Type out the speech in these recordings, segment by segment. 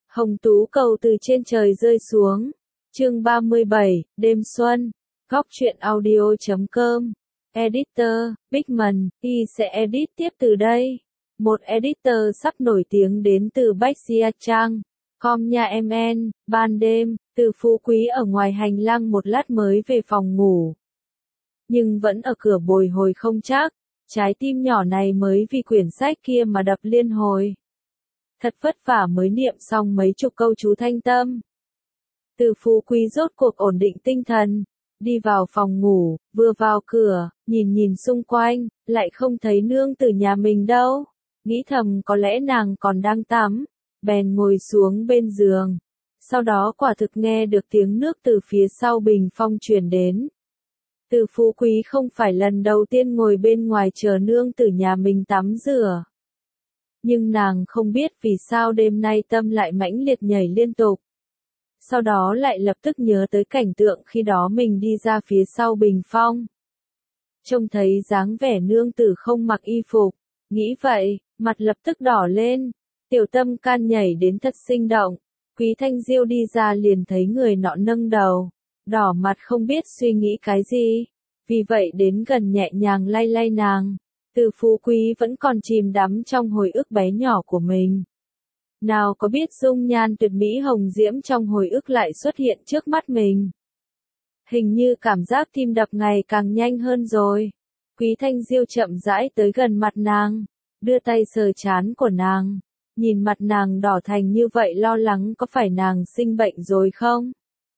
Hồng tú cầu từ trên trời rơi xuống. Chương 37, đêm xuân. Góc truyện audio.com. Editor, Bigman, y sẽ edit tiếp từ đây. Một editor sắp nổi tiếng đến từ Bách Trang. Com nhà MN, ban đêm, Từ Phú Quý ở ngoài hành lang một lát mới về phòng ngủ. Nhưng vẫn ở cửa bồi hồi không chắc, trái tim nhỏ này mới vì quyển sách kia mà đập liên hồi. Thật vất vả mới niệm xong mấy chục câu chú thanh tâm. Từ Phú Quý rốt cuộc ổn định tinh thần, đi vào phòng ngủ, vừa vào cửa, nhìn xung quanh, lại không thấy nương tử nhà mình đâu. Nghĩ thầm có lẽ nàng còn đang tắm, bèn ngồi xuống bên giường. Sau đó quả thực nghe được tiếng nước từ phía sau bình phong truyền đến. Từ Phú Quý không phải lần đầu tiên ngồi bên ngoài chờ nương tử nhà mình tắm rửa. Nhưng nàng không biết vì sao đêm nay tâm lại mãnh liệt nhảy liên tục. Sau đó lại lập tức nhớ tới cảnh tượng khi đó mình đi ra phía sau bình phong. Trông thấy dáng vẻ nương tử không mặc y phục, nghĩ vậy, mặt lập tức đỏ lên, tiểu tâm can nhảy đến thật sinh động. Quý Thanh Diêu đi ra liền thấy người nọ nâng đầu, đỏ mặt không biết suy nghĩ cái gì, vì vậy đến gần nhẹ nhàng lay lay nàng. Từ Phú Quý vẫn còn chìm đắm trong hồi ức bé nhỏ của mình. Nào có biết dung nhan tuyệt mỹ hồng diễm trong hồi ức lại xuất hiện trước mắt mình. Hình như cảm giác tim đập ngày càng nhanh hơn rồi. Quý Thanh Diêu chậm rãi tới gần mặt nàng, đưa tay sờ trán của nàng. Nhìn mặt nàng đỏ thành như vậy lo lắng có phải nàng sinh bệnh rồi không?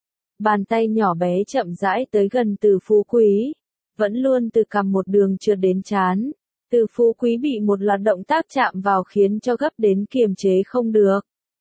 Bàn tay nhỏ bé chậm rãi tới gần Từ Phú Quý, vẫn luôn từ cằm một đường trượt đến trán. Từ Phú Quý bị một loạt động tác chạm vào khiến cho gấp đến kiềm chế không được.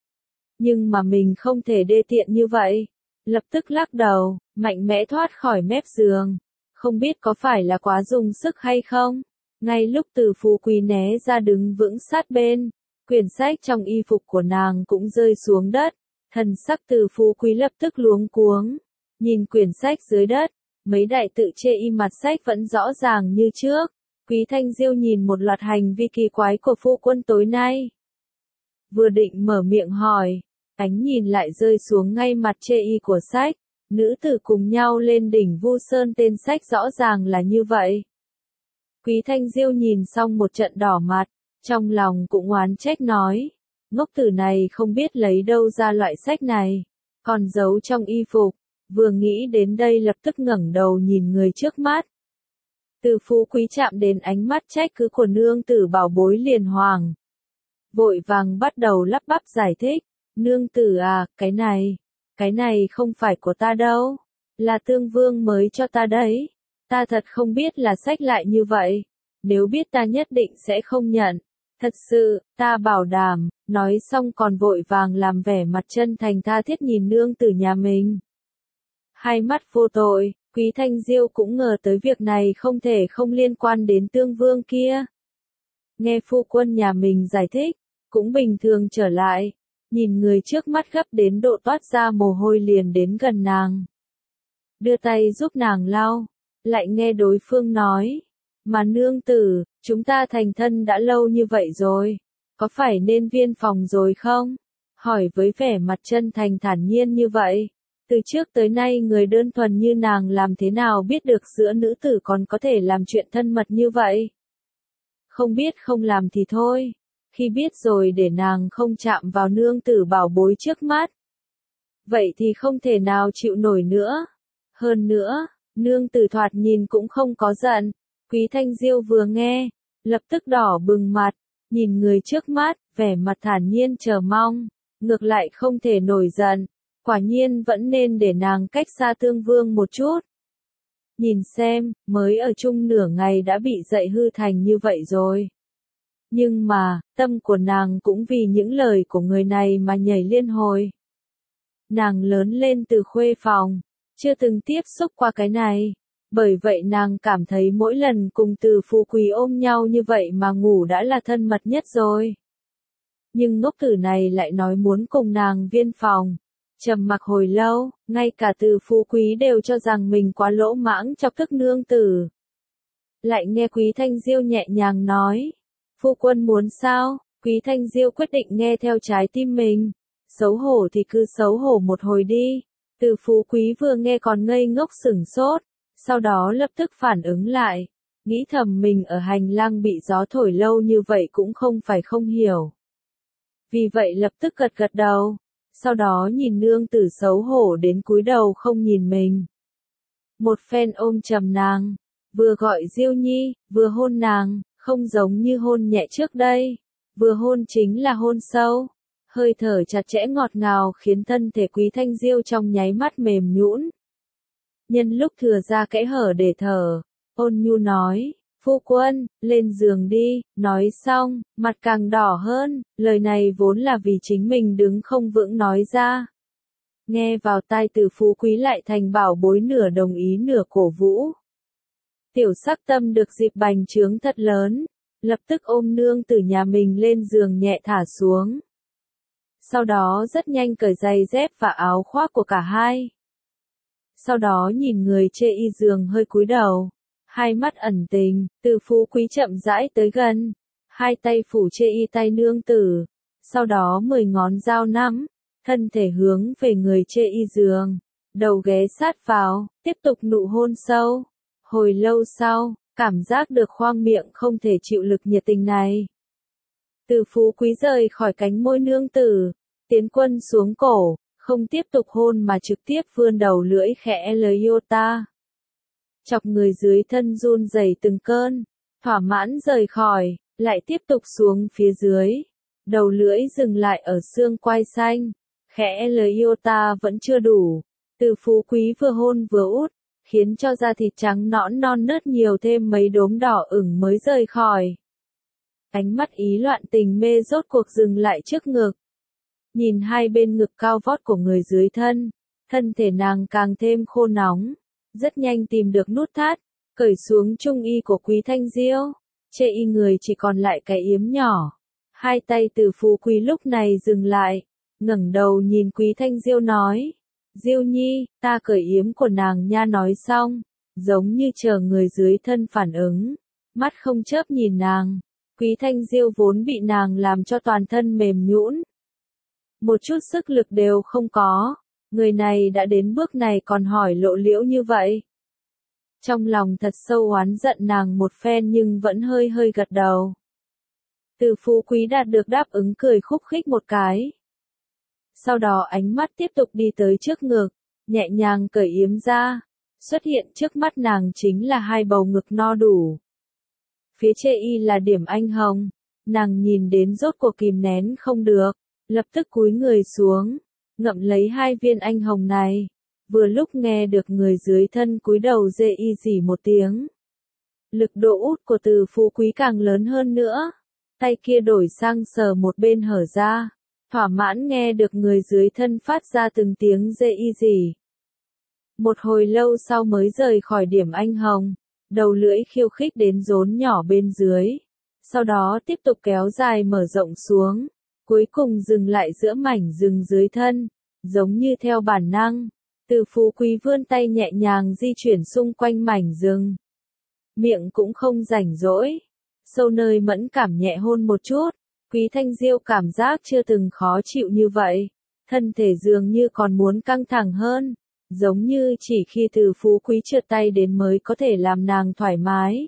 Nhưng mà mình không thể đê tiện như vậy. Lập tức lắc đầu, mạnh mẽ thoát khỏi mép giường. Không biết có phải là quá dùng sức hay không? Ngay lúc Từ Phú Quý né ra đứng vững sát bên, quyển sách trong y phục của nàng cũng rơi xuống đất. Thần sắc Từ Phú Quý lập tức luống cuống. Nhìn quyển sách dưới đất, mấy đại tự chê y mặt sách vẫn rõ ràng như trước. Quý Thanh Diêu nhìn một loạt hành vi kỳ quái của phu quân tối nay. Vừa định mở miệng hỏi, ánh nhìn lại rơi xuống ngay mặt chê y của sách. Nữ tử cùng nhau lên đỉnh Vu Sơn, tên sách rõ ràng là như vậy. Quý Thanh Diêu nhìn xong một trận đỏ mặt, trong lòng cũng oán trách nói. Ngốc tử này không biết lấy đâu ra loại sách này, còn giấu trong y phục. Vừa nghĩ đến đây lập tức ngẩng đầu nhìn người trước mắt. Từ Phú Quý chạm đến ánh mắt trách cứ của nương tử bảo bối liền hoàng. Vội vàng bắt đầu lắp bắp giải thích. Nương tử à, cái này không phải của ta đâu. Là Tương Vương mới cho ta đấy. Ta thật không biết là sách lại như vậy. Nếu biết ta nhất định sẽ không nhận. Thật sự, ta bảo đảm. Nói xong còn vội vàng làm vẻ mặt chân thành tha thiết nhìn nương tử nhà mình. Hai mắt vô tội. Quý Thanh Diêu cũng ngờ tới việc này không thể không liên quan đến Tương Vương kia. Nghe phu quân nhà mình giải thích, cũng bình thường trở lại, nhìn người trước mắt gấp đến độ toát ra mồ hôi liền đến gần nàng. Đưa tay giúp nàng lau, lại nghe đối phương nói, mà nương tử, chúng ta thành thân đã lâu như vậy rồi, có phải nên viên phòng rồi không? Hỏi với vẻ mặt chân thành thản nhiên như vậy. Từ trước tới nay người đơn thuần như nàng làm thế nào biết được giữa nữ tử còn có thể làm chuyện thân mật như vậy? Không biết không làm thì thôi. Khi biết rồi để nàng không chạm vào nương tử bảo bối trước mắt. Vậy thì không thể nào chịu nổi nữa. Hơn nữa, nương tử thoạt nhìn cũng không có giận. Quý Thanh Diêu vừa nghe, lập tức đỏ bừng mặt, nhìn người trước mắt, vẻ mặt thản nhiên chờ mong. Ngược lại không thể nổi giận. Quả nhiên vẫn nên để nàng cách xa Tương Vương một chút. Nhìn xem, mới ở chung nửa ngày đã bị dạy hư thành như vậy rồi. Nhưng mà, tâm của nàng cũng vì những lời của người này mà nhảy liên hồi. Nàng lớn lên từ khuê phòng, chưa từng tiếp xúc qua cái này. Bởi vậy nàng cảm thấy mỗi lần cùng Từ Phú Quý ôm nhau như vậy mà ngủ đã là thân mật nhất rồi. Nhưng ngốc tử này lại nói muốn cùng nàng viên phòng. Trầm mặc hồi lâu, ngay cả Từ Phú Quý đều cho rằng mình quá lỗ mãng chọc tức nương tử. Lại nghe Quý Thanh Diêu nhẹ nhàng nói, phu quân muốn sao? Quý Thanh Diêu quyết định nghe theo trái tim mình. xấu hổ thì cứ xấu hổ một hồi đi. Từ Phú Quý vừa nghe còn ngây ngốc sửng sốt, sau đó lập tức phản ứng lại, nghĩ thầm mình ở hành lang bị gió thổi lâu như vậy cũng không phải không hiểu. Vì vậy lập tức gật gật đầu, sau đó nhìn nương tử xấu hổ đến cúi đầu không nhìn mình. Một phen ôm chầm nàng, vừa gọi Diêu Nhi, vừa hôn nàng, không giống như hôn nhẹ trước đây, vừa hôn chính là hôn sâu. Hơi thở chặt chẽ ngọt ngào khiến thân thể Quý Thanh Diêu trong nháy mắt mềm nhũn. Nhân lúc thừa ra kẽ hở để thở, ôn nhu nói, phu quân, lên giường đi, nói xong, mặt càng đỏ hơn, lời này vốn là vì chính mình đứng không vững nói ra. Nghe vào tai Từ Phú Quý lại thành bảo bối nửa đồng ý nửa cổ vũ. Tiểu sắc tâm được dịp bành trướng thật lớn, lập tức ôm nương tử nhà mình lên giường nhẹ thả xuống. Sau đó rất nhanh cởi giày dép và áo khoác của cả hai. Sau đó nhìn người chê y giường hơi cúi đầu, hai mắt ẩn tình, Từ Phú Quý chậm rãi tới gần, hai tay phủ chê y tay nương tử, sau đó 10 ngón dao nắm, thân thể hướng về người chê y giường, đầu ghé sát vào, tiếp tục nụ hôn sâu. Hồi lâu sau, cảm giác được khoang miệng không thể chịu lực nhiệt tình này. Từ Phú Quý rời khỏi cánh môi nương tử, tiến quân xuống cổ, không tiếp tục hôn mà trực tiếp vươn đầu lưỡi khẽ lời iota. Chọc người dưới thân run rẩy từng cơn, thỏa mãn rời khỏi, lại tiếp tục xuống phía dưới. Đầu lưỡi dừng lại ở xương quai xanh, khẽ lời iota vẫn chưa đủ. Từ Phú Quý vừa hôn vừa út, khiến cho da thịt trắng nõn non nớt nhiều thêm mấy đốm đỏ ửng mới rời khỏi. Ánh mắt ý loạn tình mê rốt cuộc dừng lại trước ngực. Nhìn hai bên ngực cao vót của người dưới thân, thân thể nàng càng thêm khô nóng, rất nhanh tìm được nút thắt, cởi xuống trung y của Quý Thanh Diêu, chê y người chỉ còn lại cái yếm nhỏ. Hai tay Từ Phú Quý lúc này dừng lại, ngẩng đầu nhìn Quý Thanh Diêu nói, Diêu Nhi, ta cởi yếm của nàng nha. Nói xong, giống như chờ người dưới thân phản ứng, mắt không chớp nhìn nàng. Quý Thanh Diêu vốn bị nàng làm cho toàn thân mềm nhũn, một chút sức lực đều không có, người này đã đến bước này còn hỏi lộ liễu như vậy. Trong lòng thật sâu oán giận nàng một phen nhưng vẫn hơi hơi gật đầu. Từ Phú Quý đạt được đáp ứng cười khúc khích một cái. Sau đó ánh mắt tiếp tục đi tới trước ngực, nhẹ nhàng cởi yếm ra, xuất hiện trước mắt nàng chính là hai bầu ngực no đủ. Phía chê y là điểm anh hồng, nàng nhìn đến rốt cuộc kìm nén không được, lập tức cúi người xuống, ngậm lấy hai viên anh hồng này, vừa lúc nghe được người dưới thân cúi đầu dê y rỉ một tiếng. Lực độ út của Từ Phú Quý càng lớn hơn nữa, tay kia đổi sang sờ một bên hở ra, thỏa mãn nghe được người dưới thân phát ra từng tiếng dê y rỉ. Một hồi lâu sau mới rời khỏi điểm anh hồng, đầu lưỡi khiêu khích đến rốn nhỏ bên dưới, sau đó tiếp tục kéo dài mở rộng xuống, cuối cùng dừng lại giữa mảnh rừng dưới thân, giống như theo bản năng. Từ Phú Quý vươn tay nhẹ nhàng di chuyển xung quanh mảnh rừng. Miệng cũng không rảnh rỗi, sâu nơi mẫn cảm nhẹ hôn một chút. Quý Thanh Diêu cảm giác chưa từng khó chịu như vậy, thân thể dường như còn muốn căng thẳng hơn, giống như chỉ khi Từ Phú Quý trượt tay đến mới có thể làm nàng thoải mái.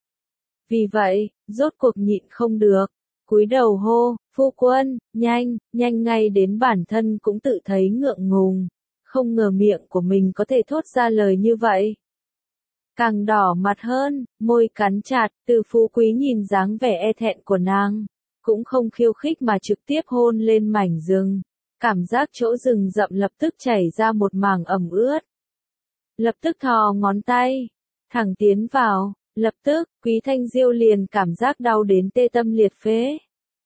Vì vậy, rốt cuộc nhịn không được, cúi đầu hô, phu quân, nhanh, nhanh ngay đến bản thân cũng tự thấy ngượng ngùng, không ngờ miệng của mình có thể thốt ra lời như vậy. Càng đỏ mặt hơn, môi cắn chặt, Từ Phú Quý nhìn dáng vẻ e thẹn của nàng, cũng không khiêu khích mà trực tiếp hôn lên mảnh rừng. Cảm giác chỗ rừng rậm lập tức chảy ra một mảng ẩm ướt. Lập tức thò ngón tay, thẳng tiến vào, lập tức, Quý Thanh Diêu liền cảm giác đau đến tê tâm liệt phế.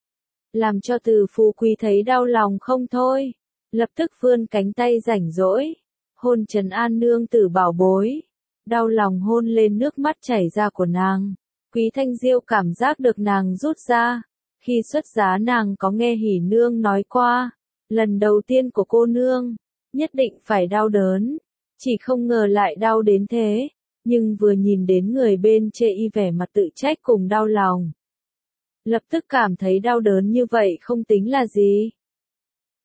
Làm cho Từ Phú Quý thấy đau lòng không thôi, lập tức vươn cánh tay rảnh rỗi, hôn trấn an nương tử bảo bối, đau lòng hôn lên nước mắt chảy ra của nàng. Quý Thanh Diêu cảm giác được nàng rút ra, khi xuất giá nàng có nghe Hỉ nương nói qua, lần đầu tiên của cô nương, nhất định phải đau đớn, chỉ không ngờ lại đau đến thế, nhưng vừa nhìn đến người bên chê y vẻ mặt tự trách cùng đau lòng. Lập tức cảm thấy đau đớn như vậy không tính là gì.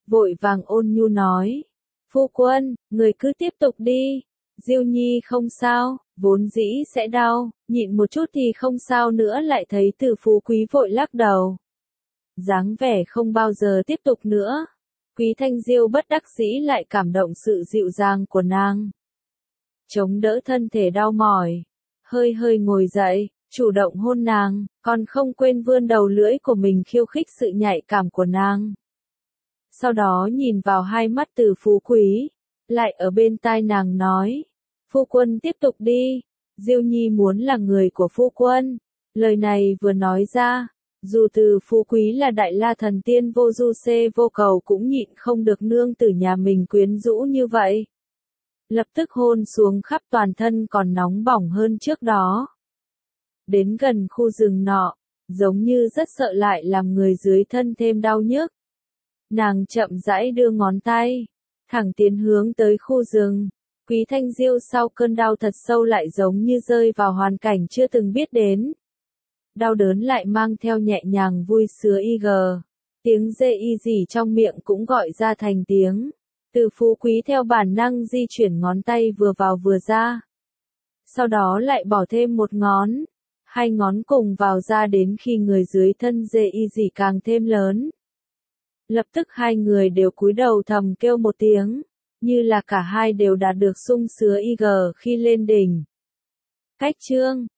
vội vàng ôn nhu nói. Phu quân, người cứ tiếp tục đi. Diêu Nhi không sao, vốn dĩ sẽ đau, nhịn một chút thì không sao nữa, lại thấy Từ Phú Quý vội lắc đầu. Dáng vẻ không bao giờ tiếp tục nữa. Quý Thanh Diêu bất đắc dĩ lại cảm động sự dịu dàng của nàng. Chống đỡ thân thể đau mỏi, hơi hơi ngồi dậy, chủ động hôn nàng, còn không quên vươn đầu lưỡi của mình khiêu khích sự nhạy cảm của nàng. Sau đó nhìn vào hai mắt Từ Phú Quý, lại ở bên tai nàng nói, phu quân tiếp tục đi, Diêu Nhi muốn là người của phu quân. Lời này vừa nói ra, dù Từ Phú Quý là đại la thần tiên vô du xê vô cầu cũng nhịn không được nương tử nhà mình quyến rũ như vậy. Lập tức hôn xuống khắp toàn thân còn nóng bỏng hơn trước đó. Đến gần khu rừng nọ, giống như rất sợ lại làm người dưới thân thêm đau nhức. Nàng chậm rãi đưa ngón tay, thẳng tiến hướng tới khu rừng. Quý Thanh Diêu sau cơn đau thật sâu lại giống như rơi vào hoàn cảnh chưa từng biết đến. Đau đớn lại mang theo nhẹ nhàng vui sướng tiếng dê y gì trong miệng cũng gọi ra thành tiếng. Từ Phú Quý theo bản năng di chuyển ngón tay vừa vào vừa ra. Sau đó lại bỏ thêm một ngón. Hai ngón cùng vào ra đến khi người dưới thân dê y gì càng thêm lớn. Lập tức hai người đều cúi đầu thầm kêu một tiếng, như là cả hai đều đạt được sung sướng khi lên đỉnh. Cách chương